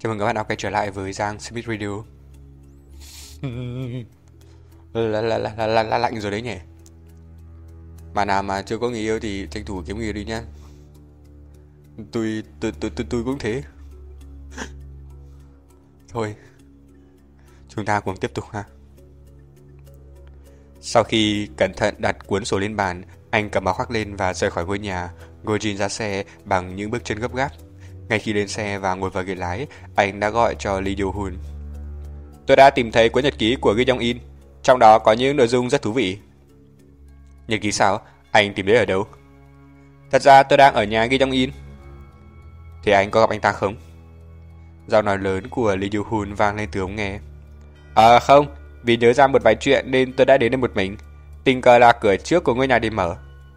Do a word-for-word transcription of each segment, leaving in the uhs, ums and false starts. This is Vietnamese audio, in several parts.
Chào mừng các bạn đã quay trở lại với Giang Smith Radio. là, là, là, là, là lạnh rồi đấy nhỉ. Bạn nào mà chưa có người yêu thì tranh thủ kiếm người yêu đi nhá. Tôi tôi tôi tôi, tôi cũng thế. Thôi, chúng ta cùng tiếp tục ha. Sau khi cẩn thận đặt cuốn sổ lên bàn, anh cầm áo khoác lên và rời khỏi ngôi nhà. Gojin ra xe bằng những bước chân gấp gáp. Ngay khi lên xe và ngồi vào ghế lái, anh đã gọi cho Lee Do-hun. Tôi đã tìm thấy cuốn nhật ký của Gi Jong-in, trong đó có những nội dung rất thú vị. Nhật ký sao? Anh tìm thấy ở đâu? Thật ra tôi đang ở nhà Gi Jong-in. Thì anh có gặp anh ta không? Giọng nói lớn của Lee Do-hun vang lên từ ống nghe. À không, vì nhớ ra một vài chuyện nên tôi đã đến đây một mình. Tình cờ là cửa trước của ngôi nhà để mở.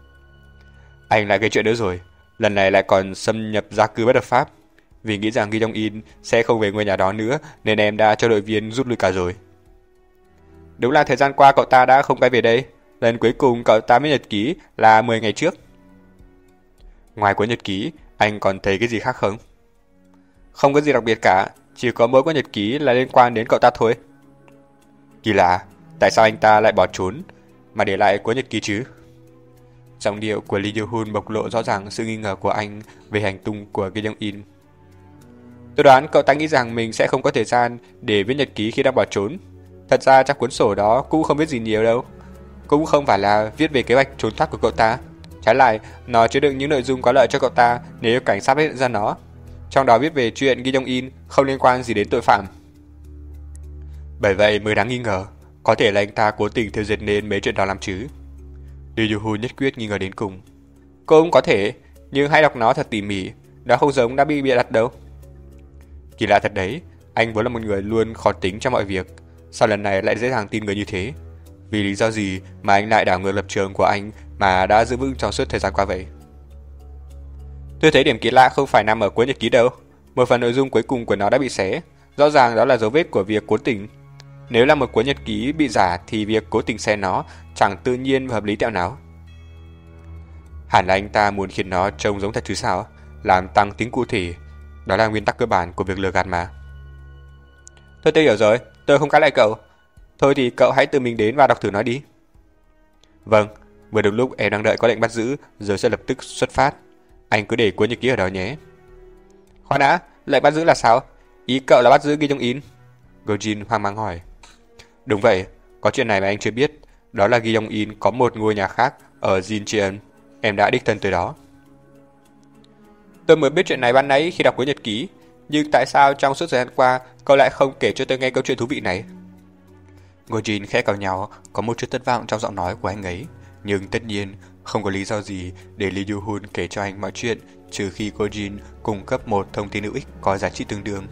Anh lại gây chuyện nữa rồi. Lần này lại còn xâm nhập gia cư bất hợp pháp. Vì nghĩ rằng Gi Jong-in sẽ không về ngôi nhà đó nữa nên em đã cho đội viên rút lui cả rồi. Đúng là thời gian qua cậu ta đã không quay về đây. Lần cuối cùng cậu ta viết nhật ký là mười ngày trước. Ngoài cuốn nhật ký, anh còn thấy cái gì khác không? Không có gì đặc biệt cả, chỉ có mỗi cuốn nhật ký là liên quan đến cậu ta thôi. Kỳ lạ, tại sao anh ta lại bỏ trốn mà để lại cuốn nhật ký chứ? Giọng điệu của Lee Do-hun bộc lộ rõ ràng sự nghi ngờ của anh về hành tung của Gi Jong-in. Tôi đoán cậu ta nghĩ rằng mình sẽ không có thời gian để viết nhật ký khi đang bỏ trốn. Thật ra trong cuốn sổ đó cũng không viết gì nhiều đâu. Cũng không phải là viết về kế hoạch trốn thoát của cậu ta. Trái lại, nó chứa đựng những nội dung có lợi cho cậu ta nếu cảnh sát phát hiện ra nó. Trong đó viết về chuyện Gi Jong-in không liên quan gì đến tội phạm. Bởi vậy mới đáng nghi ngờ. Có thể là anh ta cố tình theo dệt nên mấy chuyện đó làm chứ. Lee Do-hun nhất quyết nghi ngờ đến cùng. Cũng có thể, nhưng hãy đọc nó thật tỉ mỉ. Nó không giống đã bị bịa đặt đâu. Kỳ lạ thật đấy, anh vốn là một người luôn khó tính trong mọi việc. Sao lần này lại dễ dàng tin người như thế? Vì lý do gì mà anh lại đảo ngược lập trường của anh mà đã giữ vững trong suốt thời gian qua vậy? Tôi thấy điểm kỳ lạ không phải nằm ở cuốn nhật ký đâu. Một phần nội dung cuối cùng của nó đã bị xé. Rõ ràng đó là dấu vết của việc cố tình. Nếu là một cuốn nhật ký bị giả thì việc cố tình xé nó chẳng tự nhiên và hợp lý tẹo nào. Hẳn là anh ta muốn khiến nó trông giống thật chứ sao? Làm tăng tính cụ thể. Đó là nguyên tắc cơ bản của việc lừa gạt mà. Thôi tôi hiểu rồi, tôi không cãi lại cậu. Thôi thì cậu hãy tự mình đến và đọc thử nó đi. Vâng, vừa được lúc em đang đợi có lệnh bắt giữ, rồi sẽ lập tức xuất phát. Anh cứ để cuốn nhật ký ở đó nhé. Khoan đã, lệnh bắt giữ là sao? Ý cậu là bắt giữ Gi Jong-in? Gojin hoang mang hỏi. Đúng vậy, có chuyện này mà anh chưa biết. Đó là Gi Jong-in có một ngôi nhà khác ở Jincheon. Em đã đích thân tới đó. Tôi mới biết chuyện này ban nãy khi đọc cuốn nhật ký. Nhưng tại sao trong suốt thời gian qua cậu lại không kể cho tôi nghe câu chuyện thú vị này? Gojin khẽ cào nhào, có một chút thất vọng trong giọng nói của anh ấy. Nhưng tất nhiên không có lý do gì để Lee Do-hun kể cho anh mọi chuyện, trừ khi Gojin cung cấp một thông tin hữu ích có giá trị tương đương.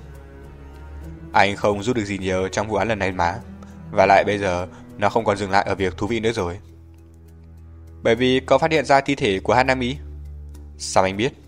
Anh không giúp được gì nhiều trong vụ án lần này mà. Và lại bây giờ nó không còn dừng lại ở việc thú vị nữa rồi. Bởi vì cậu phát hiện ra thi thể của Hanami. Sao anh biết?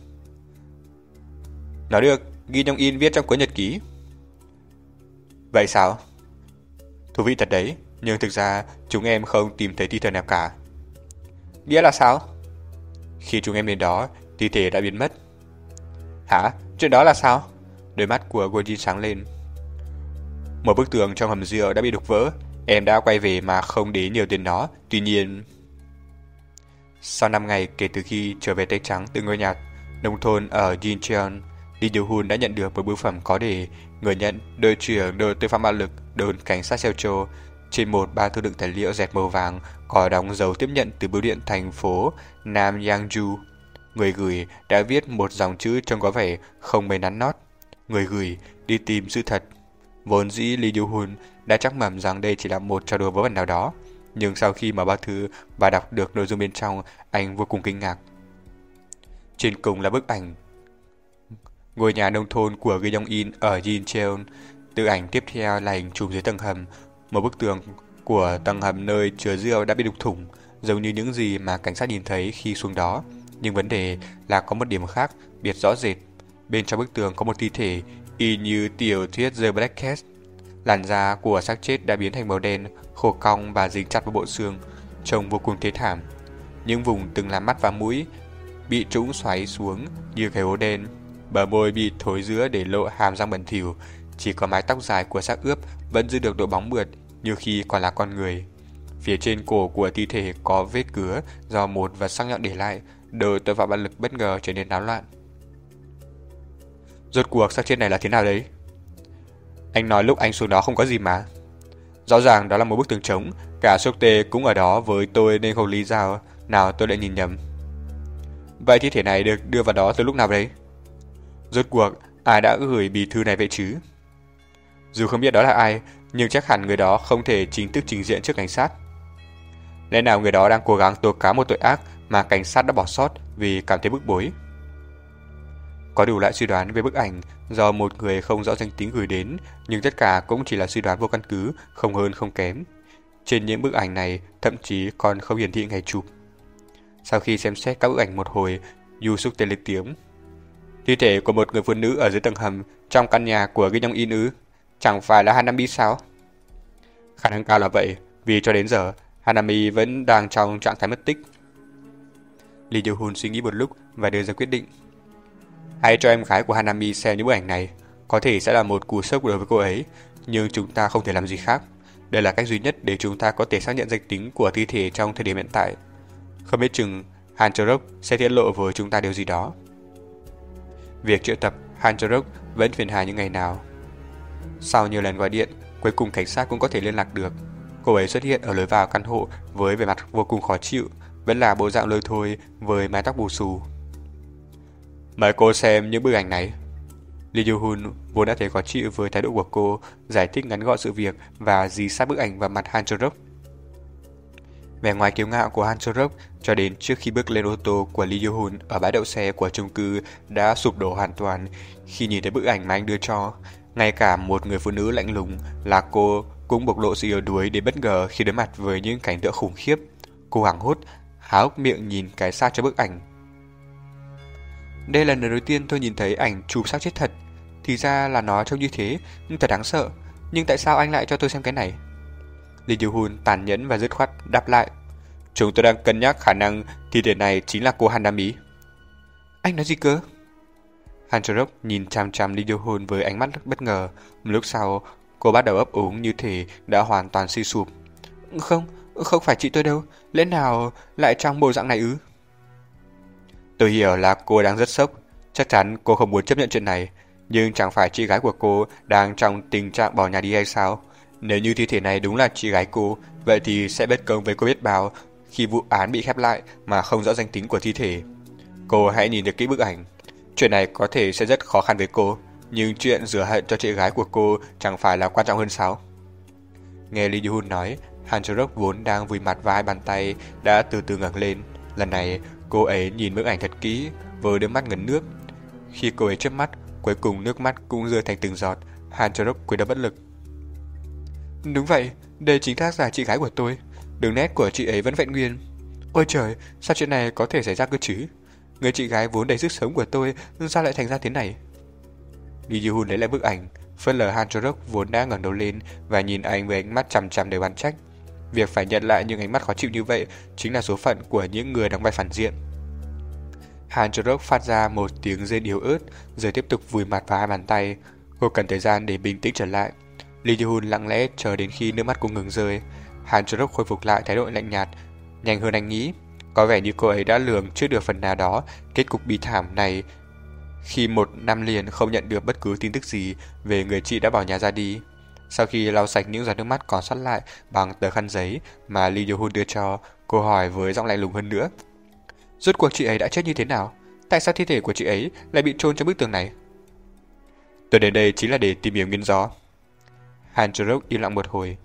Nó được Gi Jong-in viết trong cuốn nhật ký. Vậy sao? Thú vị thật đấy, nhưng thực ra chúng em không tìm thấy thi thể nào cả. Nghĩa là sao? Khi chúng em đến đó, thi thể đã biến mất. Hả? Chuyện đó là sao? Đôi mắt của Gojin sáng lên. Một bức tường trong hầm rượu đã bị đục vỡ. Em đã quay về mà không để nhiều đến nó. Tuy nhiên, sau năm ngày kể từ khi trở về tay trắng từ ngôi nhà nông thôn ở Jincheon, Lee Do-hun đã nhận được một bưu phẩm có để người nhận đội trưởng đội tội phạm bạo lực đồn cảnh sát Seocho. Trên một bao thư đựng tài liệu dẹt màu vàng có đóng dấu tiếp nhận từ bưu điện thành phố Nam Yangju. Người gửi đã viết một dòng chữ trông có vẻ không mấy nắn nót. Người gửi đi tìm sự thật. Vốn dĩ Lee Do-hun đã chắc mẩm rằng đây chỉ là một trò đùa vớ vẩn nào đó, nhưng sau khi mở bao thư và đọc được nội dung bên trong, anh vô cùng kinh ngạc. Trên cùng là bức ảnh ngôi nhà nông thôn của Gi Jong-in ở Jincheon. Từ ảnh tiếp theo là hình chụp dưới tầng hầm. Một bức tường của tầng hầm nơi chứa rượu đã bị đục thủng, giống như những gì mà cảnh sát nhìn thấy khi xuống đó. Nhưng vấn đề là có một điểm khác biệt rõ rệt. Bên trong bức tường có một thi thể y như tiểu thuyết The Black Cat. Làn da của xác chết đã biến thành màu đen, khô cong và dính chặt vào bộ xương, trông vô cùng thê thảm. Những vùng từng làm mắt và mũi bị trũng xoáy xuống như cái hố đen. bờ môi bị thối rữa để lộ hàm răng bẩn thỉu, chỉ có mái tóc dài của xác ướp vẫn giữ được độ bóng mượt như khi còn là con người. Phía trên cổ của thi thể có vết cứa do một vật sắc nhọn để lại, đời tội phạm bạo lực bất ngờ trở nên náo loạn. Rốt cuộc xác chết này là thế nào đấy? Anh nói lúc anh xuống đó không có gì mà. Rõ ràng đó là một bức tường trống, cả Sốc Tê cũng ở đó với tôi nên không lý do nào tôi lại nhìn nhầm. Vậy thi thể này được đưa vào đó từ lúc nào đấy? Rốt cuộc ai đã gửi bì thư này vậy chứ? Dù không biết đó là ai, nhưng chắc hẳn người đó không thể chính thức trình diện trước cảnh sát. Lẽ nào người đó đang cố gắng tố cáo một tội ác mà cảnh sát đã bỏ sót vì cảm thấy bức bối? Có đủ loại suy đoán về bức ảnh do một người không rõ danh tính gửi đến, nhưng tất cả cũng chỉ là suy đoán vô căn cứ, không hơn không kém. Trên những bức ảnh này thậm chí còn không hiển thị ngày chụp. Sau khi xem xét các bức ảnh một hồi, Yu Suk Tê lên tiếng. Thi thể của một người phụ nữ ở dưới tầng hầm trong căn nhà của Kim Jong In ư? Chẳng phải là Hanami sao? Khả năng cao là vậy, vì cho đến giờ Hanami vẫn đang trong trạng thái mất tích. Lee Do-hun suy nghĩ một lúc và đưa ra quyết định. Hãy cho em gái của Hanami xem những bức ảnh này. Có thể sẽ là một cú sốc đối với cô ấy, nhưng chúng ta không thể làm gì khác. Đây là cách duy nhất để chúng ta có thể xác nhận danh tính của thi thể trong thời điểm hiện tại. Không biết chừng Han Chorok sẽ tiết lộ với chúng ta điều gì đó. Việc triệu tập Han Chorok vẫn phiền hà những ngày nào. Sau nhiều lần gọi điện, cuối cùng cảnh sát cũng có thể liên lạc được. Cô ấy xuất hiện ở lối vào căn hộ với vẻ mặt vô cùng khó chịu, vẫn là bộ dạng lôi thôi với mái tóc bù xù. Mời cô xem những bức ảnh này. Lee Do-hun vốn đã thấy khó chịu với thái độ của cô, giải thích ngắn gọn sự việc và dí sát bức ảnh vào mặt Han Chorok. Vẻ ngoài kiêu ngạo của Han Chorok cho đến trước khi bước lên ô tô của Lee Do-hun ở bãi đậu xe của chung cư đã sụp đổ hoàn toàn khi nhìn thấy bức ảnh mà anh đưa cho. Ngay cả một người phụ nữ lạnh lùng là cô cũng bộc lộ sự yếu đuối đến bất ngờ khi đối mặt với những cảnh tượng khủng khiếp. Cô hoảng hốt, há hốc miệng nhìn cái xác cho bức ảnh. Đây là lần đầu tiên tôi nhìn thấy ảnh chụp xác chết thật. Thì ra là nó trông như thế, nhưng thật đáng sợ. Nhưng tại sao anh lại cho tôi xem cái này? Lee Do-hun tàn nhẫn và dứt khoát đáp lại. Chúng tôi đang cân nhắc khả năng thi thể này chính là cô Hanami. Anh nói gì cơ? Han Chorok nhìn chằm chằm Lee Do-hun với ánh mắt bất ngờ. Một lúc sau, cô bắt đầu ấp úng như thể đã hoàn toàn suy sụp. Không, không phải chị tôi đâu. Lẽ nào lại trong bộ dạng này ư? Tôi hiểu là cô đang rất sốc. Chắc chắn cô không muốn chấp nhận chuyện này. Nhưng chẳng phải chị gái của cô đang trong tình trạng bỏ nhà đi hay sao? Nếu như thi thể này đúng là chị gái cô, vậy thì sẽ bất công với cô biết bao khi vụ án bị khép lại mà không rõ danh tính của thi thể. Cô hãy nhìn được kỹ bức ảnh. Chuyện này có thể sẽ rất khó khăn với cô, nhưng chuyện rửa hận cho chị gái của cô chẳng phải là quan trọng hơn sao? Nghe Lee Do-hun nói, Han Chorok vốn đang vùi mặt vào hai bàn tay đã từ từ ngẩng lên. Lần này, cô ấy nhìn bức ảnh thật kỹ, với đôi mắt ngấn nước. Khi cô ấy chớp mắt, cuối cùng nước mắt cũng rơi thành từng giọt. Han Chorok cúi đầu bất lực. Đúng vậy, đây chính xác là chị gái của tôi. Đường nét của chị ấy vẫn vẹn nguyên. Ôi trời, sao chuyện này có thể xảy ra cơ chứ? Người chị gái vốn đầy sức sống của tôi, sao lại thành ra thế này? Lee Do-hun lấy lại bức ảnh, phớt lờ Han Chorok vốn đã ngẩng đầu lên và nhìn anh với ánh mắt chằm chằm đầy oán trách. Việc phải nhận lại những ánh mắt khó chịu như vậy chính là số phận của những người đóng vai phản diện. Han Chorok phát ra một tiếng rên yếu ớt, rồi tiếp tục vùi mặt vào hai bàn tay. Cô cần thời gian để bình tĩnh trở lại. Lee Do-hun lặng lẽ chờ đến khi nước mắt cô ngừng rơi. Han Chorok khôi phục lại thái độ lạnh nhạt, nhanh hơn anh nghĩ. Có vẻ như cô ấy đã lường trước được phần nào đó kết cục bi thảm này khi một năm liền không nhận được bất cứ tin tức gì về người chị đã bỏ nhà ra đi. Sau khi lau sạch những giọt nước mắt còn sót lại bằng tờ khăn giấy mà Lee Do-hun đưa cho, cô hỏi với giọng lạnh lùng hơn nữa. Rốt cuộc chị ấy đã chết như thế nào? Tại sao thi thể của chị ấy lại bị chôn trong bức tường này? Tôi đến đây chính là để tìm hiểu nguyên do. Han Chorok im lặng một hồi.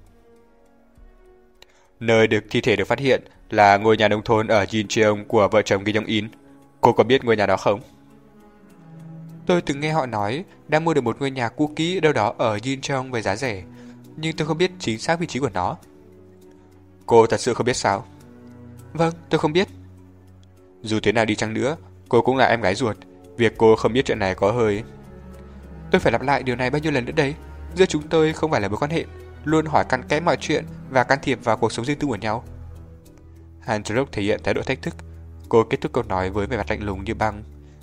Nơi được thi thể được phát hiện là ngôi nhà nông thôn ở Jincheon của vợ chồng Kim Jong In. Cô có biết ngôi nhà đó không? Tôi từng nghe họ nói đã mua được một ngôi nhà cũ kỹ đâu đó ở Jincheon với giá rẻ, nhưng tôi không biết chính xác vị trí của nó. Cô thật sự không biết sao? Vâng, tôi không biết. Dù thế nào đi chăng nữa, cô cũng là em gái ruột. Việc cô không biết chuyện này có hơi... Tôi phải lặp lại điều này bao nhiêu lần nữa đây? Giữa chúng tôi không phải là mối quan hệ, luôn hỏi cặn kẽ mọi chuyện và can thiệp vào cuộc sống riêng tư của nhau. Han Chorok thể hiện thái độ thách thức. Cô kết thúc câu nói với vẻ mặt lạnh lùng như băng.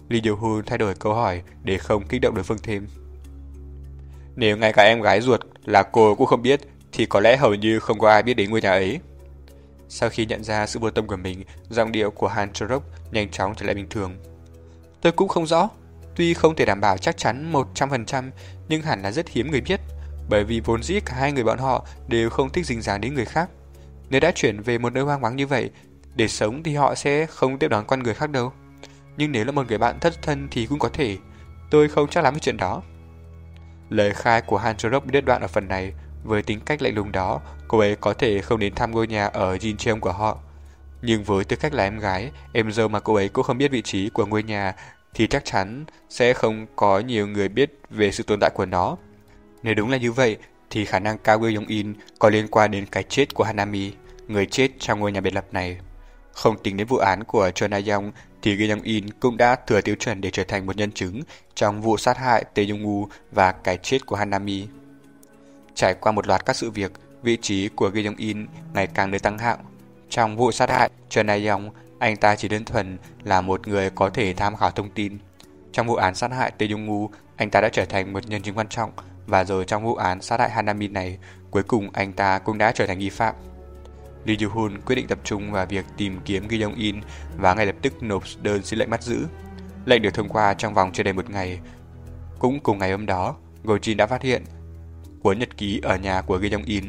Lee Joo-hun thay đổi câu hỏi để không kích động đối phương thêm. Nếu ngay cả em gái ruột là cô cũng không biết, thì có lẽ hầu như không có ai biết đến ngôi nhà ấy. Sau khi nhận ra sự vô tâm của mình, giọng điệu của Han Chorok nhanh chóng trở lại bình thường. Tôi cũng không rõ. Tuy không thể đảm bảo chắc chắn một trăm phần trăm, nhưng hẳn là rất hiếm người biết, bởi vì vốn dĩ cả hai người bọn họ đều không thích dính dáng đến người khác. Nếu đã chuyển về một nơi hoang vắng như vậy, để sống thì họ sẽ không tiếp đón con người khác đâu. Nhưng nếu là một người bạn thất thân thì cũng có thể. Tôi không chắc lắm về chuyện đó. Lời khai của Han Chorok bị đứt đoạn ở phần này. Với tính cách lạnh lùng đó, cô ấy có thể không đến thăm ngôi nhà ở Jincheon của họ. Nhưng với tư cách là em gái, em dâu mà cô ấy cũng không biết vị trí của ngôi nhà, thì chắc chắn sẽ không có nhiều người biết về sự tồn tại của nó. Nếu đúng là như vậy, thì khả năng cao Woo Young-in có liên quan đến cái chết của Hanami, người chết trong ngôi nhà biệt lập này. Không tính đến vụ án của Choi Na-young, thì Woo Young-in cũng đã thừa tiêu chuẩn để trở thành một nhân chứng trong vụ sát hại Tae Jung-woo và cái chết của Hanami. Trải qua một loạt các sự việc, vị trí của Woo Young-in ngày càng được tăng hạng. Trong vụ sát hại Choi Na-young, anh ta chỉ đơn thuần là một người có thể tham khảo thông tin. Trong vụ án sát hại Tae Jung-woo, anh ta đã trở thành một nhân chứng quan trọng, và rồi trong vụ án sát hại Hanami này, cuối cùng anh ta cũng đã trở thành nghi phạm. Lee Joo-hun quyết định tập trung vào việc tìm kiếm Woo Young-in và ngay lập tức nộp đơn xin lệnh bắt giữ. Lệnh được thông qua trong vòng chưa đầy một ngày. Cũng cùng ngày hôm đó, Go Jin đã phát hiện cuốn nhật ký ở nhà của Woo Young-in.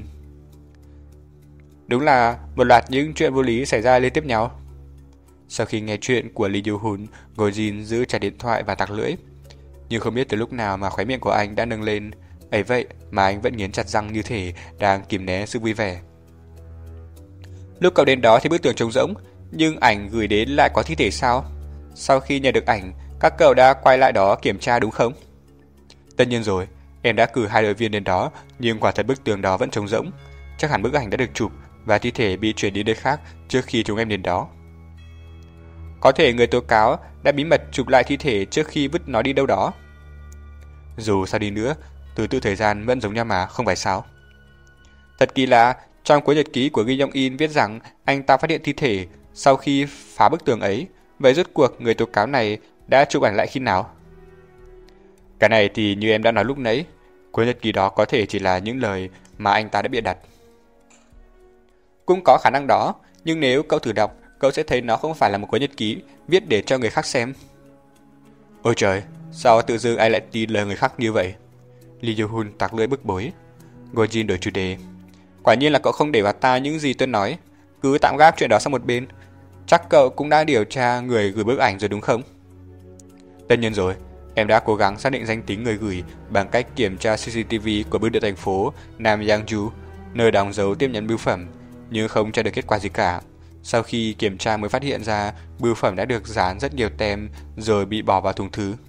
Đúng là một loạt những chuyện vô lý xảy ra liên tiếp nhau. Sau khi nghe chuyện của Lee Joo-hun, Go Jin giữ chặt điện thoại và tặc lưỡi. Nhưng không biết từ lúc nào mà khóe miệng của anh đã nâng lên. Ấy vậy mà anh vẫn nghiến chặt răng như thể đang kìm nén sự vui vẻ. Lúc cậu đến đó thì bức tường trống rỗng, nhưng ảnh gửi đến lại có thi thể sao? Sau khi nhận được ảnh, các cậu đã quay lại đó kiểm tra đúng không? Tất nhiên rồi, em đã cử hai đội viên đến đó, nhưng quả thật bức tường đó vẫn trống rỗng. Chắc hẳn bức ảnh đã được chụp và thi thể bị chuyển đi nơi khác trước khi chúng em đến đó. Có thể người tố cáo đã bí mật chụp lại thi thể trước khi vứt nó đi đâu đó. Dù sao đi nữa, thứ tự thời gian vẫn giống nhau mà, không phải sao? Thật kỳ lạ, trong cuốn nhật ký của Woo Young-in viết rằng anh ta phát hiện thi thể sau khi phá bức tường ấy. Vậy rốt cuộc người tố cáo này đã chụp ảnh lại khi nào? Cái này thì như em đã nói lúc nãy, cuốn nhật ký đó có thể chỉ là những lời mà anh ta đã bịa đặt. Cũng có khả năng đó, nhưng nếu cậu thử đọc, cậu sẽ thấy nó không phải là một cuốn nhật ký viết để cho người khác xem. Ôi trời, sao tự dưng ai lại tin lời người khác như vậy? Lee Joo-hun tặc lưỡi bức bối. Go Jin đổi chủ đề. Quả nhiên là cậu không để vào tai những gì tôi nói. Cứ tạm gác chuyện đó sang một bên. Chắc cậu cũng đã điều tra người gửi bức ảnh rồi đúng không? Tất nhiên rồi, em đã cố gắng xác định danh tính người gửi bằng cách kiểm tra xê xê tê vê của bưu điện thành phố Nam Yangju, nơi đóng dấu tiếp nhận bưu phẩm, nhưng không tra được kết quả gì cả. Sau khi kiểm tra mới phát hiện ra bưu phẩm đã được dán rất nhiều tem rồi bị bỏ vào thùng thứ.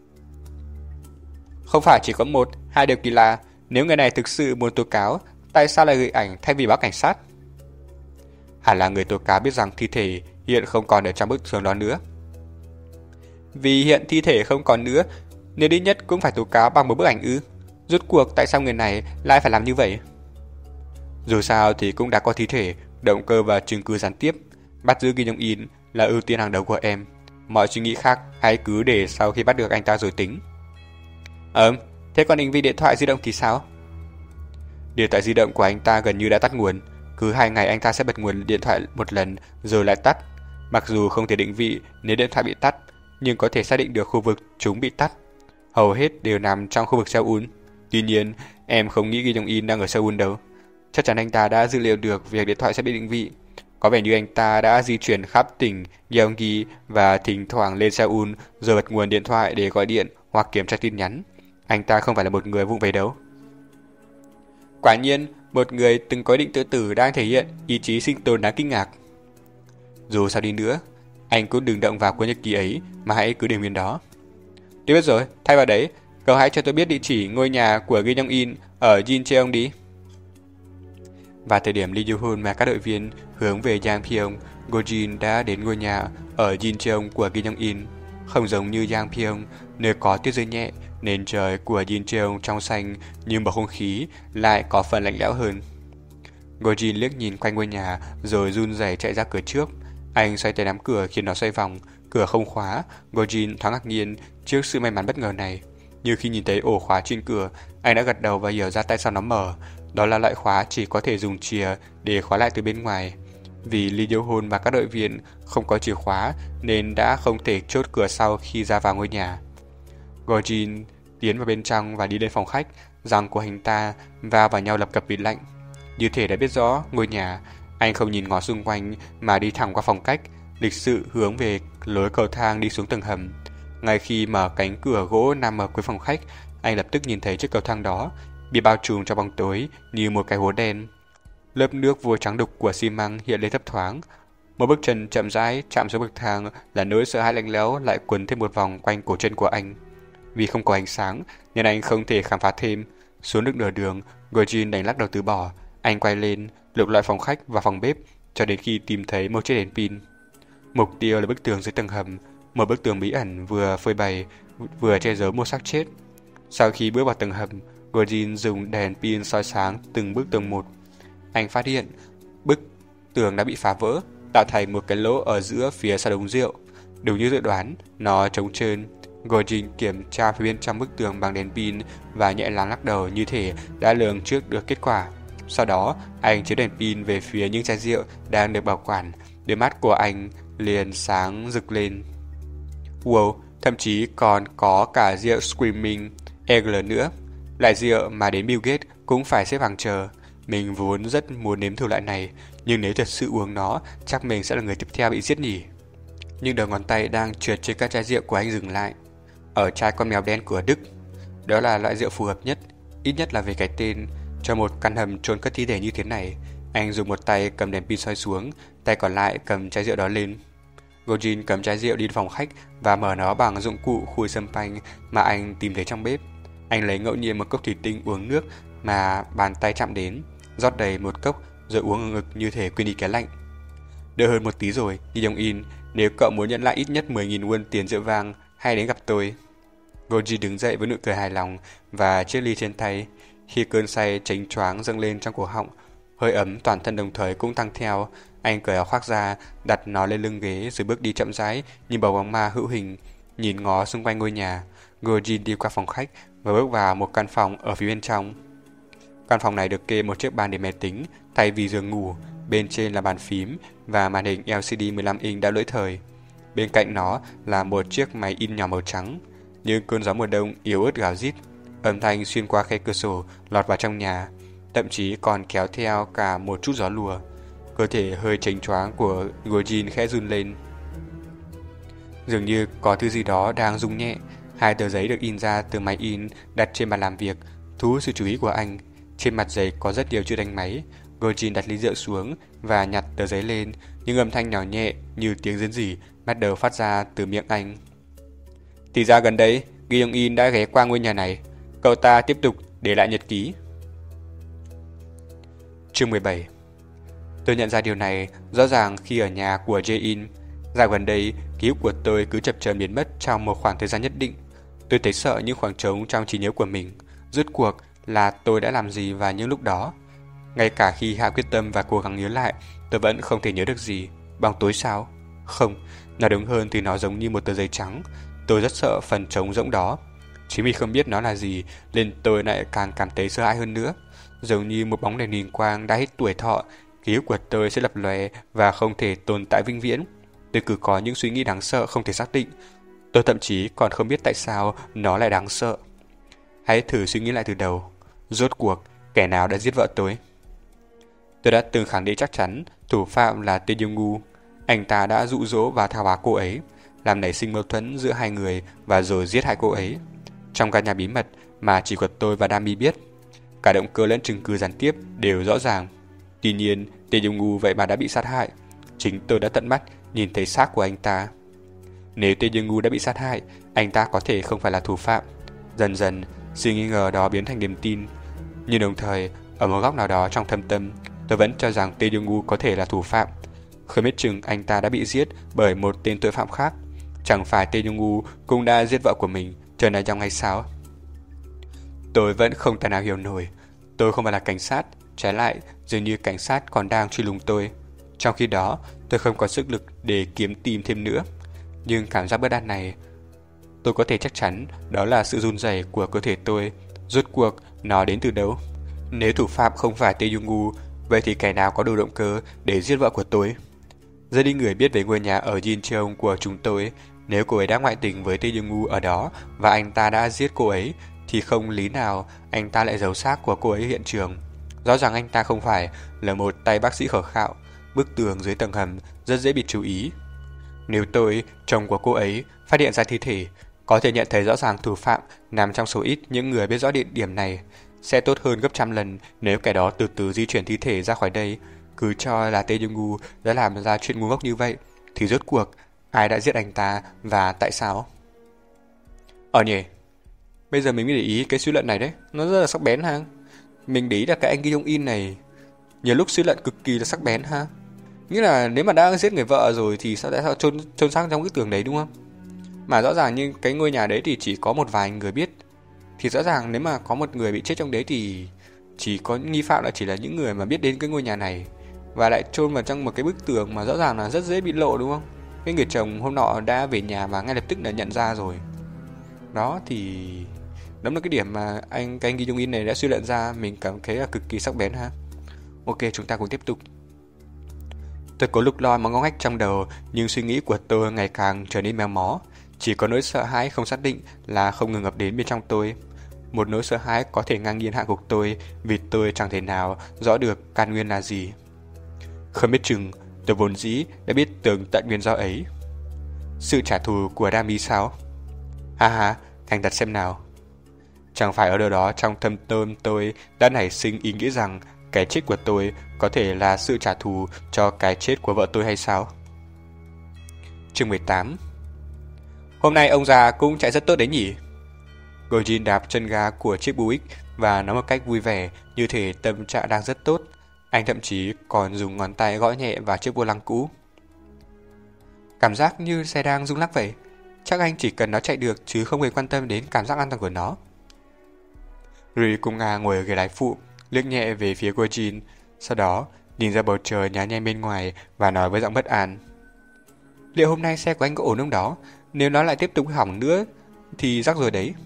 Không phải chỉ có một, hai điều kỳ lạ. Nếu người này thực sự muốn tố cáo, tại sao lại gửi ảnh thay vì báo cảnh sát? Hẳn là người tố cáo biết rằng thi thể hiện không còn ở trong bức tường đó nữa. Vì hiện thi thể không còn nữa, nếu đi nhất cũng phải tố cáo bằng một bức ảnh ư? Rốt cuộc tại sao người này lại phải làm như vậy? Dù sao thì cũng đã có thi thể, động cơ và chứng cứ gián tiếp. Bắt giữ Kim Jong-in là ưu tiên hàng đầu của em. Mọi suy nghĩ khác hãy cứ để sau khi bắt được anh ta rồi tính. Ừm, thế còn định vị điện thoại di động thì sao? Điện thoại di động của anh ta gần như đã tắt nguồn. Cứ hai ngày anh ta sẽ bật nguồn điện thoại một lần rồi lại tắt. Mặc dù không thể định vị nếu điện thoại bị tắt, nhưng có thể xác định được khu vực chúng bị tắt. Hầu hết đều nằm trong khu vực Seoul. Tuy nhiên, em không nghĩ Kim Jong-in đang ở Seoul đâu. Chắc chắn anh ta đã dữ liệu được việc điện thoại sẽ bị định vị. Có vẻ như anh ta đã di chuyển khắp tỉnh Gyeonggi và thỉnh thoảng lên Seoul rồi bật nguồn điện thoại để gọi điện hoặc kiểm tra tin nhắn. Anh ta không phải là một người vụng về đâu. Quả nhiên, một người từng có ý định tự tử đang thể hiện ý chí sinh tồn đáng kinh ngạc. Dù sao đi nữa, anh cũng đừng động vào cuốn nhật ký ấy mà hãy cứ để nguyên đó. Tôi biết rồi, thay vào đấy, cậu hãy cho tôi biết địa chỉ ngôi nhà của Kim Jong-in ở Jincheon đi. Và thời điểm Lee Joo-hun và các đội viên hướng về Yangpyeong, Go Jin đã đến ngôi nhà ở Jincheon của Kim Jong-in. Không giống như Yangpyeong, nơi có tuyết rơi nhẹ, nền trời của Jincheon trong xanh nhưng bầu không khí lại có phần lạnh lẽo hơn. Go Jin liếc nhìn quanh ngôi nhà rồi run rẩy chạy ra cửa trước. Anh xoay tay nắm cửa khiến nó xoay vòng, Cửa không khóa, Gojin thoáng ngạc nhiên trước sự may mắn bất ngờ này. Nhưng khi nhìn thấy ổ khóa trên cửa, anh đã gật đầu và hiểu ra tại sao nó mở. Đó là loại khóa chỉ có thể dùng chìa để khóa lại từ bên ngoài. Vì Lee Dyo-hoon và các đội viên không có chìa khóa nên đã không thể chốt cửa sau khi ra vào ngôi nhà. Gojin tiến vào bên trong và đi lên phòng khách, răng của anh ta va vào nhau lập cập vì lạnh. Như thể đã biết rõ ngôi nhà, anh không nhìn ngó xung quanh mà đi thẳng qua phòng khách, lịch sự hướng về lối cầu thang đi xuống tầng hầm. Ngay khi mở cánh cửa gỗ nằm ở cuối phòng khách, anh lập tức nhìn thấy chiếc cầu thang đó bị bao trùm trong bóng tối như một cái hố đen. Lớp nước vôi trắng đục của xi măng hiện lên thấp thoáng. Một bước chân chậm rãi chạm xuống bậc thang là nỗi sợ hãi lạnh lẽo lại quấn thêm một vòng quanh cổ chân của anh. Vì không có ánh sáng nên anh không thể khám phá thêm. Xuống được nửa đường, Gojin đành lắc đầu từ bỏ. Anh quay lên, lục loại phòng khách và phòng bếp cho đến khi tìm thấy một chiếc đèn pin. Mục tiêu là bức tường dưới tầng hầm, một bức tường bí ẩn vừa phơi bày vừa che giấu một xác chết. Sau khi bước vào tầng hầm, Gojin dùng đèn pin soi sáng từng bức tường một. Anh phát hiện bức tường đã bị phá vỡ, tạo thành một cái lỗ ở giữa phía sau đống rượu. Đúng như dự đoán, nó trống trơn. Gojin kiểm tra phía bên trong bức tường bằng đèn pin và nhẹ nhàng lắc đầu như thể đã lường trước được kết quả. Sau đó, anh chiếu đèn pin về phía những chai rượu đang được bảo quản. Đôi mắt của anh liền sáng rực lên. Wow, thậm chí còn có cả rượu Screaming Eagle nữa. Loại rượu mà đến Bill Gates cũng phải xếp hàng chờ. Mình vốn rất muốn nếm thử loại này, nhưng nếu thật sự uống nó, chắc mình sẽ là người tiếp theo bị giết nhỉ. Nhưng đầu ngón tay đang trượt trên các chai rượu của anh dừng lại. Ở chai con mèo đen của Đức. Đó là loại rượu phù hợp nhất, ít nhất là về cái tên. Cho một căn hầm chôn cất thi thể như thế này, anh dùng một tay cầm đèn pin soi xuống, tay còn lại cầm chai rượu đó lên. Gojin cầm chai rượu đi phòng khách và mở nó bằng dụng cụ khui sâm panh mà anh tìm thấy trong bếp. Anh lấy ngẫu nhiên một cốc thủy tinh uống nước mà bàn tay chạm đến, rót đầy một cốc rồi uống ngực như thể quên đi cái lạnh. Đỡ hơn một tí rồi, Lee Dong-in, nếu cậu muốn nhận lại ít nhất mười nghìn won tiền rượu vang, hãy đến gặp tôi. Gojin đứng dậy với nụ cười hài lòng và chiếc ly trên tay. Khi cơn say chánh choáng dâng lên trong cổ họng, hơi ấm toàn thân đồng thời cũng tăng theo, anh cởi áo khoác ra, đặt nó lên lưng ghế rồi bước đi chậm rãi như bầu bóng ma hữu hình, nhìn ngó xung quanh ngôi nhà. Gojin đi qua phòng khách và bước vào một căn phòng ở phía bên trong. Căn phòng này được kê một chiếc bàn để máy tính thay vì giường ngủ, bên trên là bàn phím và màn hình L C D mười lăm inch đã lỗi thời. Bên cạnh nó là một chiếc máy in nhỏ màu trắng. Những cơn gió mùa đông yếu ớt gào rít, âm thanh xuyên qua khe cửa sổ lọt vào trong nhà, thậm chí còn kéo theo cả một chút gió lùa. Cơ thể hơi chênh choáng của Gojin khẽ run lên. Dường như có thứ gì đó đang rung nhẹ. Hai tờ giấy được in ra từ máy in đặt trên bàn làm việc thu hút sự chú ý của anh. Trên mặt giấy có rất nhiều chữ đánh máy. Gojin đặt ly rượu xuống và nhặt tờ giấy lên, những âm thanh nhỏ nhẹ như tiếng rên rỉ bắt đầu phát ra từ miệng anh. Thì ra gần đây, Lee Dong-in đã ghé qua ngôi nhà này. Cậu ta tiếp tục để lại nhật ký. Chương mười bảy. Tôi nhận ra điều này rõ ràng khi ở nhà của Jae-in. Dạo gần đây, ký ức của tôi cứ chập chờn biến mất trong một khoảng thời gian nhất định. Tôi thấy sợ những khoảng trống trong trí nhớ của mình. Rốt cuộc là tôi đã làm gì vào những lúc đó? Ngay cả khi hạ quyết tâm và cố gắng nhớ lại, tôi vẫn không thể nhớ được gì. Bóng tối sao? Không, nói đúng hơn thì nó giống như một tờ giấy trắng. Tôi rất sợ phần trống rỗng đó. Chính vì không biết nó là gì nên tôi lại càng cảm thấy sợ hãi hơn nữa. Giống như một bóng đèn huỳnh quang đã hết tuổi thọ, ký ức của tôi sẽ lập lòe và không thể tồn tại vĩnh viễn. Tôi cứ có những suy nghĩ đáng sợ không thể xác định. Tôi thậm chí còn không biết tại sao nó lại đáng sợ. Hãy thử suy nghĩ lại từ đầu. Rốt cuộc, kẻ nào đã giết vợ tôi? Tôi đã từng khẳng định chắc chắn thủ phạm là Tae Jung-woo. Anh ta đã dụ dỗ và thao hóa cô ấy, làm nảy sinh mâu thuẫn giữa hai người và rồi giết hại cô ấy. Trong căn nhà bí mật mà chỉ có tôi và Dami biết, cả động cơ lẫn chứng cứ gián tiếp đều rõ ràng. Tuy nhiên, Tae Jung-woo vậy mà đã bị sát hại. Chính tôi đã tận mắt nhìn thấy xác của anh ta. Nếu Tae Jung-woo đã bị sát hại, anh ta có thể không phải là thủ phạm. Dần dần, sự nghi ngờ đó biến thành niềm tin. Nhưng đồng thời, ở một góc nào đó trong thâm tâm, tôi vẫn cho rằng Tae Jung-woo có thể là thủ phạm. Không biết chừng anh ta đã bị giết bởi một tên tội phạm khác. Chẳng phải Tae Jung-woo cũng đã giết vợ của mình, Trần Đại Trong hay sao? Tôi vẫn không thể nào hiểu nổi. Tôi không phải là cảnh sát, trái lại dường như cảnh sát còn đang truy lùng tôi. Trong khi đó, tôi không có sức lực để kiếm tìm thêm nữa. Nhưng cảm giác bất an này, tôi có thể chắc chắn đó là sự run rẩy của cơ thể tôi. Rốt cuộc nó đến từ đâu? Nếu thủ phạm không phải Tae Yong-woo, vậy thì kẻ nào có đủ động cơ để giết vợ của tôi? Rất ít người biết về ngôi nhà ở Jincheon của chúng tôi. Nếu cô ấy đã ngoại tình với Tae Yong-woo ở đó và anh ta đã giết cô ấy, thì không lý nào anh ta lại giấu xác của cô ấy hiện trường. Rõ ràng anh ta không phải là một tay bác sĩ khờ khạo. Bức tường dưới tầng hầm rất dễ bị chú ý. Nếu tôi, chồng của cô ấy, phát hiện ra thi thể, có thể nhận thấy rõ ràng thủ phạm nằm trong số ít những người biết rõ địa điểm này. Sẽ tốt hơn gấp trăm lần nếu kẻ đó từ từ di chuyển thi thể ra khỏi đây. Cứ cho là Tae Yong-woo đã làm ra chuyện ngu ngốc như vậy, thì rốt cuộc ai đã giết anh ta và tại sao? Ờ nhỉ, bây giờ mình mới để ý cái suy luận này đấy, nó rất là sắc bén ha. Mình để ý là cái anh Kim Jong In này nhiều lúc suy luận cực kỳ là sắc bén ha. Nghĩa là nếu mà đã giết người vợ rồi thì sao tại sao chôn chôn xác trong cái tường đấy, đúng không? Mà rõ ràng như cái ngôi nhà đấy thì chỉ có một vài người biết. Thì rõ ràng nếu mà có một người bị chết trong đấy thì chỉ có nghi phạm là chỉ là những người mà biết đến cái ngôi nhà này, và lại chôn vào trong một cái bức tường mà rõ ràng là rất dễ bị lộ, đúng không? Cái người chồng hôm nọ đã về nhà và ngay lập tức đã nhận ra rồi. Đó thì đó là cái điểm mà anh cái anh Kim Jong In này đã suy luận ra, mình cảm thấy là cực kỳ sắc bén ha. Ok, chúng ta cùng tiếp tục. Tôi có lúc lo mà ngó ngách trong đầu, nhưng suy nghĩ của tôi ngày càng trở nên méo mó. Chỉ có nỗi sợ hãi không xác định là không ngừng ập đến bên trong tôi. Một nỗi sợ hãi có thể ngang nhiên hạ gục tôi, vì tôi chẳng thể nào rõ được căn nguyên là gì. Không biết chừng tôi vốn dĩ đã biết tường tận nguyên do ấy. Sự trả thù của Rami sao? Ha ha, thành thật xem nào. Chẳng phải ở đâu đó trong thâm tâm tôi đã nảy sinh ý nghĩ rằng cái chết của tôi có thể là sự trả thù cho cái chết của vợ tôi hay sao? Chương mười tám. Hôm nay ông già cũng chạy rất tốt đấy nhỉ? Gojin đạp chân ga của chiếc Buick và nói một cách vui vẻ, như thể tâm trạng đang rất tốt. Anh thậm chí còn dùng ngón tay gõ nhẹ vào chiếc vô lăng cũ. Cảm giác như xe đang rung lắc vậy. Chắc anh chỉ cần nó chạy được chứ không hề quan tâm đến cảm giác an toàn của nó. Ri cùng Nga ngồi ở ghế lái phụ, liếc nhẹ về phía Gojin, sau đó nhìn ra bầu trời nhá nhem bên ngoài và nói với giọng bất an. Liệu hôm nay xe của anh có ổn không đó? Nếu nó lại tiếp tục hỏng nữa thì rắc rồi đấy.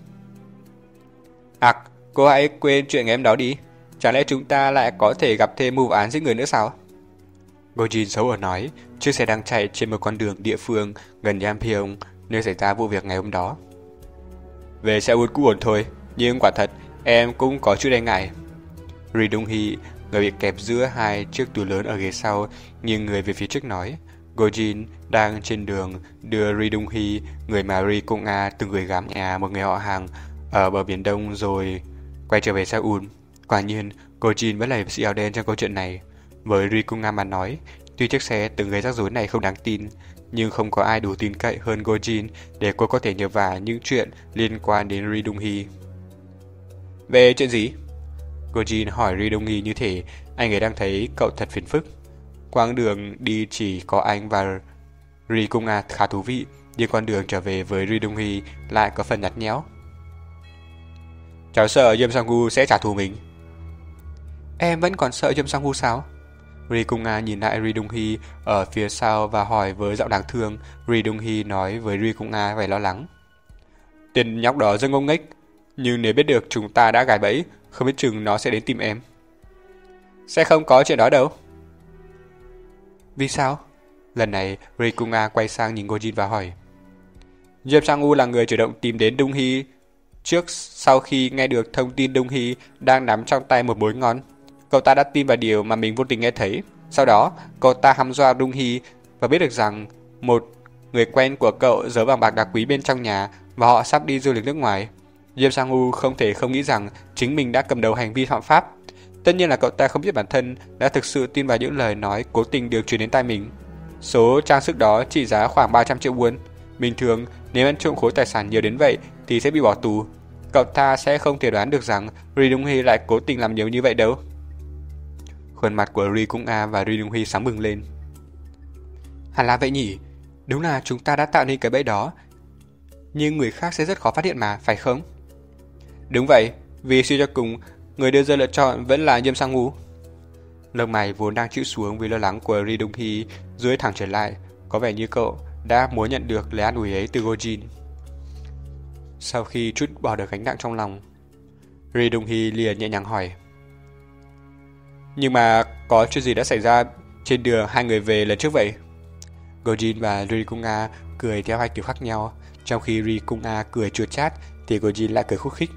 Ặc, à, cô hãy quên chuyện ngày hôm đó đi. Chẳng lẽ chúng ta lại có thể gặp thêm mưu án giết người nữa sao? Gojin xấu hổ nói, chiếc xe đang chạy trên một con đường địa phương gần Yampyeong, nơi xảy ra vụ việc ngày hôm đó. Về Seoul cũng ổn thôi, nhưng quả thật em cũng có chút e ngại. Ri Dong Hee, người bị kẹp giữa hai chiếc túi lớn ở ghế sau, nghiêng người về phía trước nói. Gojin đang trên đường đưa Ri Dong Hee, người mà Ri Kung A từng gửi gắm nhà một người họ hàng ở bờ biển Đông rồi quay trở về Seoul. Quả nhiên, Gojin vẫn là hiệp sĩ áo đen trong câu chuyện này. Với Ri Kung A mà nói, tuy chiếc xe từng gây rắc rối này không đáng tin, nhưng không có ai đủ tin cậy hơn Gojin để cô có thể nhờ vả những chuyện liên quan đến Ri Dong Hee. Về chuyện gì? Gojin hỏi Ri Dong Hee như thể anh ấy đang thấy cậu thật phiền phức. Quãng đường đi chỉ có anh và Ri Kung A khá thú vị, nhưng con đường trở về với Ri Dong Hee lại có phần nhạt nhẽo. Cháu sợ Yum Sang-woo sẽ trả thù mình. Em vẫn còn sợ Yum Sang-woo sao? Ri Kung A nhìn lại Ri Dong Hee ở phía sau và hỏi với giọng đáng thương. Ri Dong Hee nói với Ri Kung A vẻ lo lắng. Tên nhóc đó rất ngông nghếch, nhưng nếu biết được chúng ta đã gài bẫy, không biết chừng nó sẽ đến tìm em. Sẽ không có chuyện đó đâu. Vì sao? Lần này Ri Kung A quay sang nhìn Gojin và hỏi. Yum Sang-woo là người chủ động tìm đến Dong Hee trước sau khi nghe được thông tin Dong Hee đang nắm trong tay một mối ngon. Cậu ta đã tin vào điều mà mình vô tình nghe thấy. Sau đó, cậu ta hăm dọa Dong Hee và biết được rằng một người quen của cậu giấu vàng bạc đá quý bên trong nhà và họ sắp đi du lịch nước ngoài. Yum Sang-woo không thể không nghĩ rằng chính mình đã cầm đầu hành vi phạm pháp. Tất nhiên là cậu ta không biết bản thân đã thực sự tin vào những lời nói cố tình được truyền đến tai mình. Số trang sức đó trị giá khoảng ba trăm triệu won. Bình thường, nếu ăn trộm khối tài sản nhiều đến vậy thì sẽ bị bỏ tù. Cậu ta sẽ không thể đoán được rằng Ri Dong Hee lại cố tình làm nhiều như vậy đâu. Khuôn mặt của Ri Kung A và Ri Dong Hee sáng bừng lên. Hẳn là vậy nhỉ? Đúng là chúng ta đã tạo nên cái bẫy đó, nhưng người khác sẽ rất khó phát hiện mà, phải không? Đúng vậy, vì suy cho cùng, người đưa ra lựa chọn vẫn là Yum Sang-woo. Lông mày vốn đang chịu xuống vì lo lắng của Ri Dong Hee duỗi thẳng trở lại, có vẻ như cậu đã muốn nhận được lời an ủi ấy từ Gojin. Sau khi trút bỏ được gánh nặng trong lòng, Ri Dong-hee liền nhẹ nhàng hỏi: Nhưng mà có chuyện gì đã xảy ra trên đường hai người về lần trước vậy? Gojin và Ri Kung-a cười theo hai kiểu khác nhau. Trong khi Ri Kung-a cười chua chát thì Gojin lại cười khúc khích.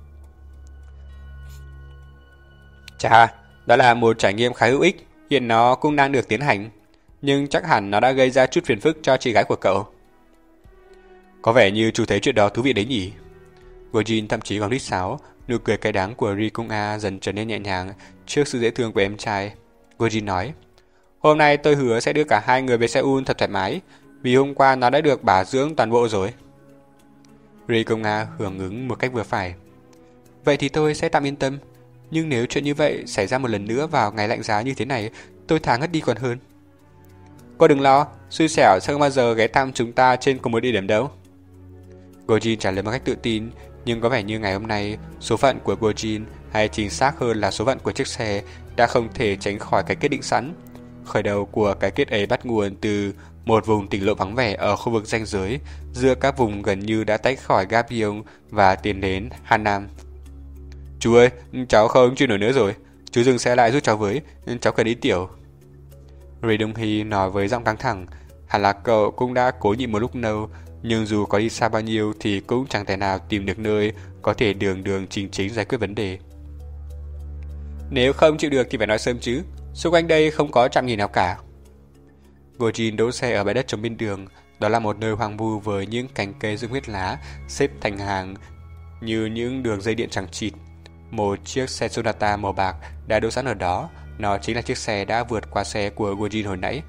Chà, đó là một trải nghiệm khá hữu ích. Hiện nó cũng đang được tiến hành, nhưng chắc hẳn nó đã gây ra chút phiền phức cho chị gái của cậu. Có vẻ như chú thấy chuyện đó thú vị đấy nhỉ? Gojin thậm chí còn huýt sáo. Nụ cười cay đắng của Ri Kung-a dần trở nên nhẹ nhàng trước sự dễ thương của em trai. Gojin nói: Hôm nay tôi hứa sẽ đưa cả hai người về Seoul thật thoải mái, vì hôm qua nó đã được bảo dưỡng toàn bộ rồi. Ri Kung-a hưởng ứng một cách vừa phải. Vậy thì tôi sẽ tạm yên tâm. Nhưng nếu chuyện như vậy xảy ra một lần nữa vào ngày lạnh giá như thế này, tôi thà ngất đi còn hơn. Cô đừng lo, xui xẻo sẽ không bao giờ ghé thăm chúng ta trên cùng một địa điểm đâu. Gojin trả lời một cách tự tin, nhưng có vẻ như ngày hôm nay, số phận của Gojin, hay chính xác hơn là số phận của chiếc xe, đã không thể tránh khỏi cái kết định sẵn. Khởi đầu của cái kết ấy bắt nguồn từ một vùng tỉnh lộ vắng vẻ ở khu vực ranh giới giữa các vùng gần như đã tách khỏi Gapyeong và tiến đến Hanam. Chú ơi, cháu không chịu nổi nữa rồi. Chú dừng xe lại giúp cháu với, cháu cần đi tiểu. Ri Dong-hee nói với giọng căng thẳng. Hẳn là cậu cũng đã cố nhịn một lúc lâu, nhưng dù có đi xa bao nhiêu thì cũng chẳng thể nào tìm được nơi có thể đường đường chính chính giải quyết vấn đề. Nếu không chịu được thì phải nói sớm chứ. Xung quanh đây không có trạm nghỉ nào cả. Gojin đỗ xe ở bãi đất trống bên đường. Đó là một nơi hoang vu với những cành cây rụng hết lá xếp thành hàng như những đường dây điện chằng chịt. Một chiếc xe Sonata màu bạc đã đỗ sẵn ở đó. Nó chính là chiếc xe đã vượt qua xe của Gojin hồi nãy.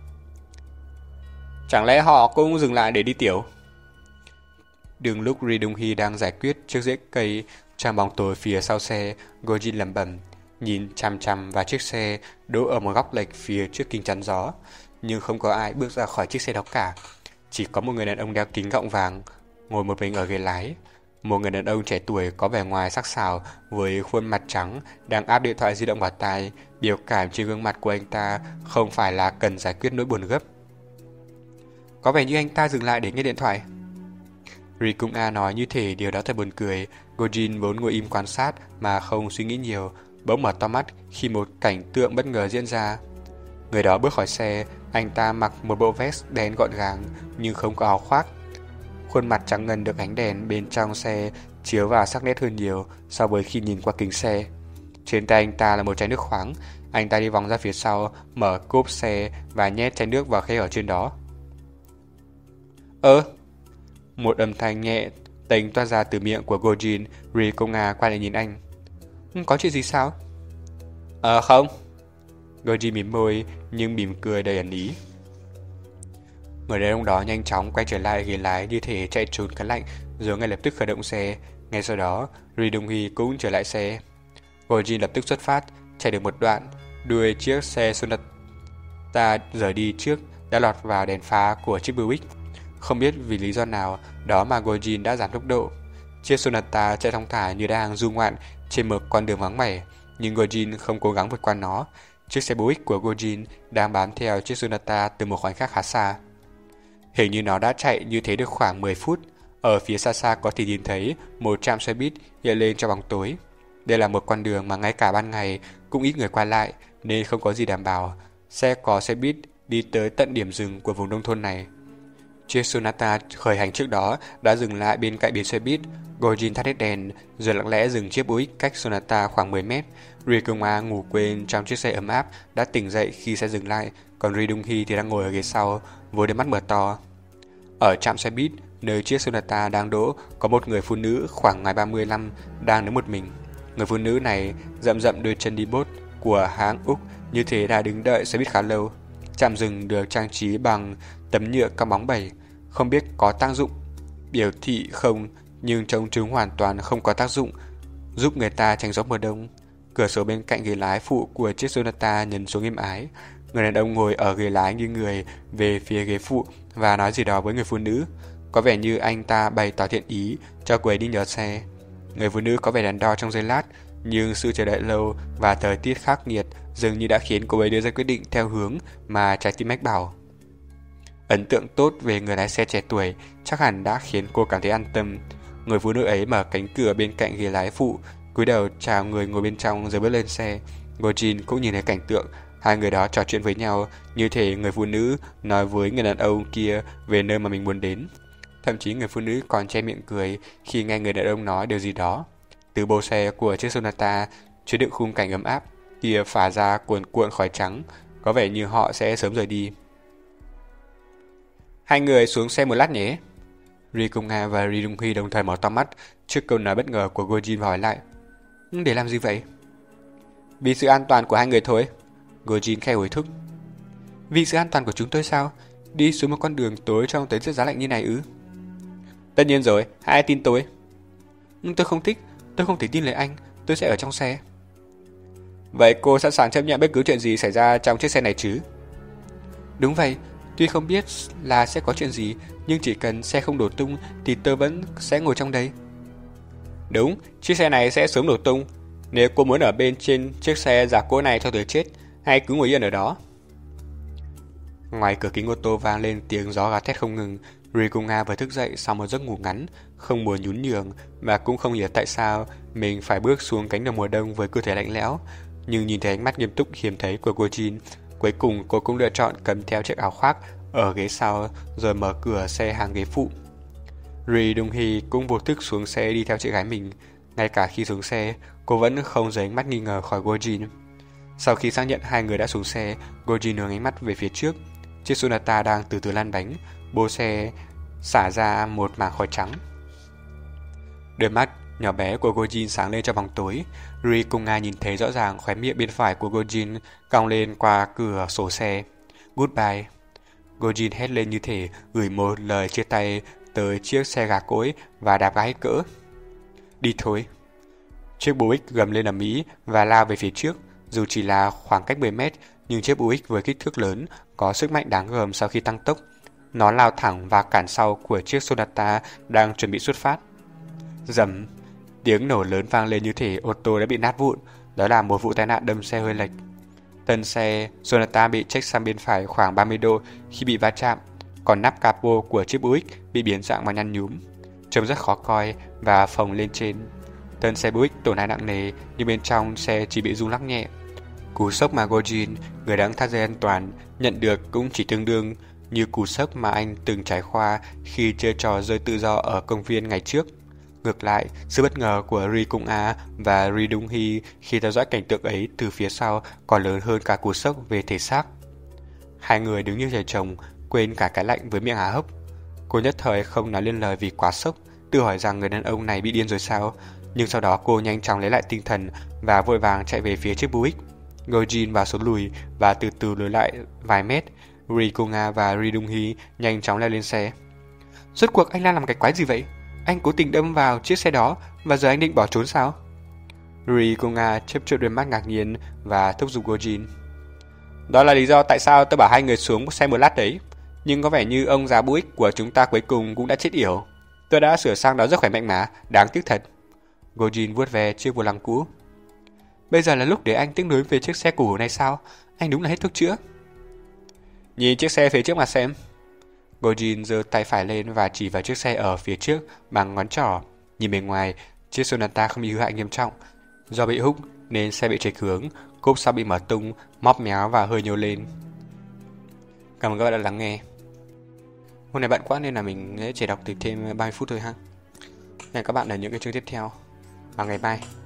Chẳng lẽ họ cũng dừng lại để đi tiểu? Đường lúc Ri Dong-hee đang giải quyết chiếc rễ cây trong bóng tối phía sau xe, Gojin lẩm bẩm, nhìn chằm chằm vào chiếc xe đỗ ở một góc lệch phía trước kính chắn gió. Nhưng không có ai bước ra khỏi chiếc xe đó cả. Chỉ có một người đàn ông đeo kính gọng vàng ngồi một mình ở ghế lái. Một người đàn ông trẻ tuổi có vẻ ngoài sắc sảo với khuôn mặt trắng đang áp điện thoại di động vào tai. Biểu cảm trên gương mặt của anh ta không phải là cần giải quyết nỗi buồn gấp. Có vẻ như anh ta dừng lại để nghe điện thoại. Ri Kung-a nói như thể điều đó thật buồn cười. Gojin vốn ngồi im quan sát mà không suy nghĩ nhiều, bỗng mở to mắt khi một cảnh tượng bất ngờ diễn ra. Người đó bước khỏi xe. Anh ta mặc một bộ vest đen gọn gàng nhưng không có áo khoác. Khuôn mặt trắng ngần được ánh đèn bên trong xe chiếu vào sắc nét hơn nhiều so với khi nhìn qua kính xe. Trên tay anh ta là một chai nước khoáng. Anh ta đi vòng ra phía sau, mở cốp xe và nhét chai nước vào khe ở trên đó. Ơ! Một âm thanh nhẹ tênh toát ra từ miệng của Gojin. Ri Kung-a quay lại nhìn anh. Có chuyện gì sao? Ờ không. Gojin mỉm môi nhưng mỉm cười đầy ẩn ý. Người đàn ông đó nhanh chóng quay trở lại ghế lái như thể chạy trốn cái lạnh, rồi ngay lập tức khởi động xe. Ngay sau đó, Ri Dong-hee cũng trở lại xe. Gojin lập tức xuất phát, chạy được một đoạn, đuôi chiếc xe Sonata rời đi trước đã lọt vào đèn pha của chiếc Buick. Không biết vì lý do nào đó mà Gojin đã giảm tốc độ. Chiếc Sonata chạy thong thả như đang du ngoạn trên một con đường vắng vẻ, nhưng Gojin không cố gắng vượt qua nó. Chiếc xe Buick của Gojin đang bám theo chiếc Sonata từ một khoảng cách khá xa. Hình như nó đã chạy như thế được khoảng mười phút. Ở phía xa xa có thể nhìn thấy một trạm xe buýt hiện lên trong bóng tối. Đây là một con đường mà ngay cả ban ngày cũng ít người qua lại, nên không có gì đảm bảo sẽ có xe buýt đi tới tận điểm dừng của vùng nông thôn này. Chiếc Sonata khởi hành trước đó đã dừng lại bên cạnh bến xe buýt. Gojin tắt hết đèn rồi lặng lẽ dừng chiếc Buick cách Sonata khoảng mười mét. Ri Kung-a ngủ quên trong chiếc xe ấm áp đã tỉnh dậy khi xe dừng lại, còn Ri Dong-hee thì đang ngồi ở ghế sau với đôi mắt mở to. Ở trạm xe buýt nơi chiếc Sonata đang đỗ có một người phụ nữ khoảng ngoài ba mươi lăm đang đứng một mình. Người phụ nữ này dậm dậm đôi chân đi bốt của hãng Úc như thế đã đứng đợi xe buýt khá lâu. Trạm dừng được trang trí bằng tấm nhựa cong bóng bẩy, không biết có tác dụng biểu thị không, nhưng trông chúng hoàn toàn không có tác dụng giúp người ta tránh gió mùa đông. Cửa sổ bên cạnh ghế lái phụ của chiếc Sonata nhấn xuống êm ái. Người đàn ông ngồi ở ghế lái nghiêng người về phía ghế phụ và nói gì đó với người phụ nữ. Có vẻ như anh ta bày tỏ thiện ý cho cô ấy đi nhờ xe. Người phụ nữ có vẻ đắn đo trong giây lát, nhưng sự chờ đợi lâu và thời tiết khắc nghiệt dường như đã khiến cô ấy đưa ra quyết định theo hướng mà trái tim mách bảo. Ấn tượng tốt về người lái xe trẻ tuổi chắc hẳn đã khiến cô cảm thấy an tâm. Người phụ nữ ấy mở cánh cửa bên cạnh ghế lái phụ, cúi đầu chào người ngồi bên trong rồi bước lên xe. Gojin cũng nhìn thấy cảnh tượng hai người đó trò chuyện với nhau, như thể người phụ nữ nói với người đàn ông kia về nơi mà mình muốn đến. Thậm chí người phụ nữ còn che miệng cười khi nghe người đàn ông nói điều gì đó. Từ bô xe của chiếc Sonata chứa đựng khung cảnh ấm áp kia phả ra cuồn cuộn khói trắng, có vẻ như họ sẽ sớm rời đi. Hai người xuống xe một lát nhé. Ri Công Nga và Ri Dong Huy đồng thời mở to mắt trước câu nói bất ngờ của Gojin và hỏi lại. Để làm gì vậy? Vì sự an toàn của hai người thôi. Gojin khẽ hối thúc. Vì sự an toàn của chúng tôi sao? Đi xuống một con đường tối trong tới rất giá lạnh như này ư? Tất nhiên rồi, hãy tin tôi. Tôi không thích, tôi không thể tin lời anh, tôi sẽ ở trong xe. Vậy cô sẵn sàng chấp nhận bất cứ chuyện gì xảy ra trong chiếc xe này chứ? Đúng vậy, tuy không biết là sẽ có chuyện gì, nhưng chỉ cần xe không đổ tung thì tôi vẫn sẽ ngồi trong đây. Đúng, chiếc xe này sẽ sớm đổ tung. Nếu cô muốn ở bên trên chiếc xe giả cỗi này cho tới chết, hãy cứ ngồi yên ở đó. Ngoài cửa kính ô tô vang lên tiếng gió gào thét không ngừng. Ri Công Nga vừa thức dậy sau một giấc ngủ ngắn, không muốn nhún nhường và cũng không hiểu tại sao mình phải bước xuống cánh đồng mùa đông với cơ thể lạnh lẽo. Nhưng nhìn thấy ánh mắt nghiêm túc hiếm thấy của Gojin, cuối cùng cô cũng lựa chọn cầm theo chiếc áo khoác ở ghế sau rồi mở cửa xe hàng ghế phụ. Ri Dong Hee cũng vô thức xuống xe đi theo chị gái mình. Ngay cả khi xuống xe, cô vẫn không rời ánh mắt nghi ngờ khỏi Gojin. Sau khi xác nhận hai người đã xuống xe, Gojin hướng ánh mắt về phía trước. Chiếc Sonata đang từ từ lăn bánh, bô xe xả ra một mảng khói trắng. Đôi mắt nhỏ bé của Gojin sáng lên trong bóng tối. Ri Công Nga nhìn thấy rõ ràng khóe miệng bên phải của Gojin cong lên qua cửa sổ xe. Goodbye. Gojin hét lên như thể gửi một lời chia tay tới chiếc xe gà cỗi và đạp ga hết cỡ. Đi thôi. Chiếc Buick gầm lên ầm ĩ và lao về phía trước. Dù chỉ là khoảng cách mười mét, nhưng chiếc Buick với kích thước lớn có sức mạnh đáng gờm sau khi tăng tốc. Nó lao thẳng vào cản sau của chiếc Sonata đang chuẩn bị xuất phát. Rầm, tiếng nổ lớn vang lên như thể ô tô đã bị nát vụn. Đó là một vụ tai nạn đâm xe hơi lệch. Thân xe Sonata bị chếch sang bên phải khoảng ba mươi độ khi bị va chạm, còn nắp capo của chiếc Buick bị biến dạng và nhăn nhúm, trông rất khó coi và phồng lên trên. Thân xe Buick tổn hại nặng nề, nhưng bên trong xe chỉ bị rung lắc nhẹ. Cú sốc mà Gojin, người đang thắt dây an toàn, nhận được cũng chỉ tương đương như cú sốc mà anh từng trải qua khi chơi trò rơi tự do ở công viên ngày trước. Ngược lại, sự bất ngờ của Ri Công Nga và Ri Dong Hee khi theo dõi cảnh tượng ấy từ phía sau còn lớn hơn cả cú sốc về thể xác. Hai người đứng như trời trồng, quên cả cái lạnh với miệng há hốc. Cô nhất thời không nói lên lời vì quá sốc, tự hỏi rằng người đàn ông này bị điên rồi sao. Nhưng sau đó cô nhanh chóng lấy lại tinh thần và vội vàng chạy về phía chiếc Buick. Gojin vào số lùi và từ từ lùi lại vài mét. Ri Công Nga và Ri Dong Hee nhanh chóng leo lên xe. Rốt cuộc anh đang làm cái quái gì vậy? Anh cố tình đâm vào chiếc xe đó và giờ anh định bỏ trốn sao? Ri Công Nga chớp chớp đôi mắt ngạc nhiên và thúc giục Gojin. Đó là lý do tại sao tôi bảo hai người xuống xe một lát đấy. Nhưng có vẻ như ông già Buick của chúng ta cuối cùng cũng đã chết yểu. Tôi đã sửa sang nó rất khỏe mạnh mà, đáng tiếc thật. Gojin vuốt về chiếc vô lăng cũ. Bây giờ là lúc để anh tiếc nuối về chiếc xe cũ này sao? Anh đúng là hết thuốc chữa. Nhìn chiếc xe phía trước mà xem. Gojin giơ tay phải lên và chỉ vào chiếc xe ở phía trước bằng ngón trỏ. Nhìn bên ngoài, chiếc Sonata không bị hư hại nghiêm trọng. Do bị húc nên xe bị chệch hướng, cốp sau bị mở tung, móp méo và hơi nhô lên. Cảm ơn các bạn đã lắng nghe. Hôm nay bận quá nên là mình sẽ chỉ đọc từ thêm ba mươi phút thôi ha. Hẹn các bạn ở những cái chương tiếp theo vào ngày mai.